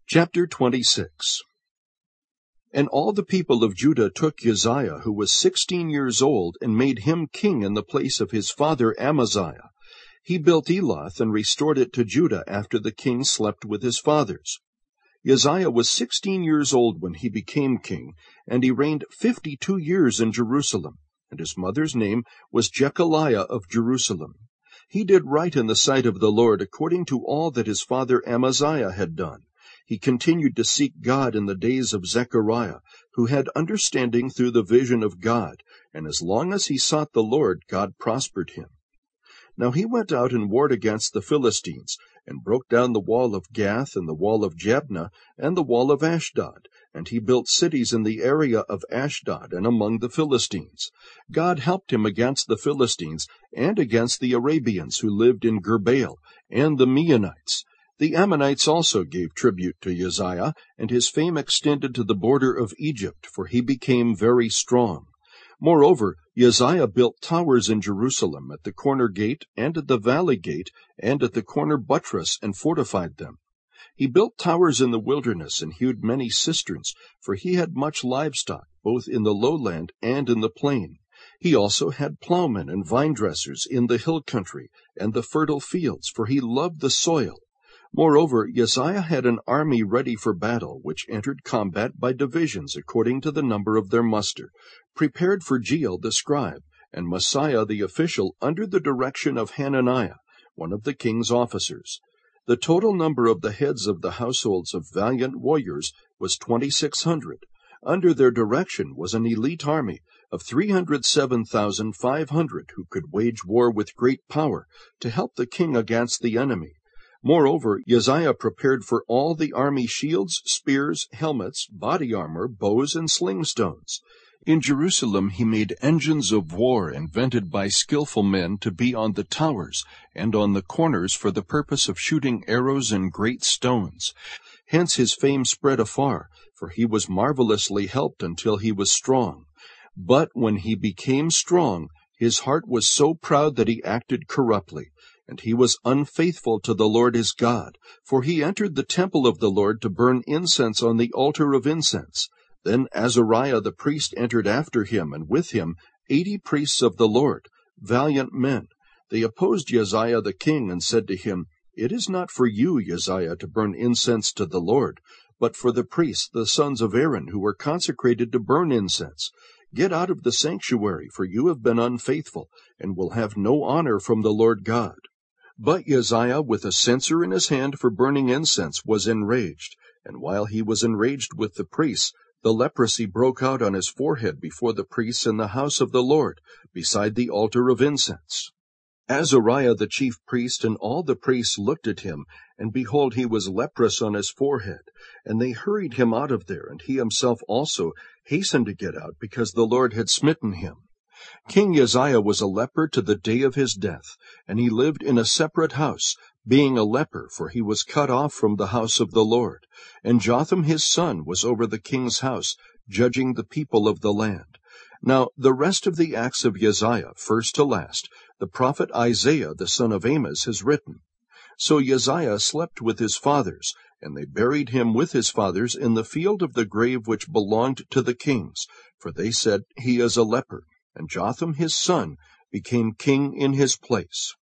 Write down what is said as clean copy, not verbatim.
Chapter 26. And all the people of Judah took Uzziah, who was 16 years old, and made him king in the place of his father Amaziah. He built Elath and restored it to Judah after the king slept with his fathers. Uzziah was 16 years old when he became king, and he reigned 52 years in Jerusalem, and his mother's name was Jechaliah of Jerusalem. He did right in the sight of the Lord according to all that his father Amaziah had done. He continued to seek God in the days of Zechariah, who had understanding through the vision of God, and as long as he sought the Lord, God prospered him. Now he went out and warred against the Philistines, and broke down the wall of Gath, and the wall of Jabneh, and the wall of Ashdod, and he built cities in the area of Ashdod and among the Philistines. God helped him against the Philistines, and against the Arabians who lived in Gurbaal, and the Meunites. The Ammonites also gave tribute to Uzziah, and his fame extended to the border of Egypt, for he became very strong. Moreover, Uzziah built towers in Jerusalem, at the corner gate, and at the valley gate, and at the corner buttress, and fortified them. He built towers in the wilderness, and hewed many cisterns, for he had much livestock, both in the lowland and in the plain. He also had plowmen and vine-dressers in the hill country, and the fertile fields, for he loved the soil. Moreover, Uzziah had an army ready for battle, which entered combat by divisions according to the number of their muster, prepared for Jeiel the scribe, and Messiah the official, under the direction of Hananiah, one of the king's officers. The total number of the heads of the households of valiant warriors was 2,600. Under their direction was an elite army of 307,500 who could wage war with great power to help the king against the enemy. Moreover, Uzziah prepared for all the army shields, spears, helmets, body armor, bows, and sling stones. In Jerusalem he made engines of war invented by skillful men to be on the towers and on the corners for the purpose of shooting arrows and great stones. Hence his fame spread afar, for he was marvelously helped until he was strong. But when he became strong, his heart was so proud that he acted corruptly. And he was unfaithful to the Lord his God, for he entered the temple of the Lord to burn incense on the altar of incense. Then Azariah the priest entered after him, and with him 80 priests of the Lord, valiant men. They opposed Uzziah the king, and said to him, "It is not for you, Uzziah, to burn incense to the Lord, but for the priests, the sons of Aaron, who were consecrated to burn incense. Get out of the sanctuary, for you have been unfaithful, and will have no honor from the Lord God." But Uzziah, with a censer in his hand for burning incense, was enraged, and while he was enraged with the priests, the leprosy broke out on his forehead before the priests in the house of the Lord, beside the altar of incense. Azariah the chief priest and all the priests looked at him, and behold, he was leprous on his forehead. And they hurried him out of there, and he himself also hastened to get out, because the Lord had smitten him. King Uzziah was a leper to the day of his death, and he lived in a separate house, being a leper, for he was cut off from the house of the Lord. And Jotham his son was over the king's house, judging the people of the land. Now the rest of the acts of Uzziah, first to last, the prophet Isaiah the son of Amoz has written. So Uzziah slept with his fathers, and they buried him with his fathers in the field of the grave which belonged to the kings, for they said, "He is a leper." And Jotham his son became king in his place.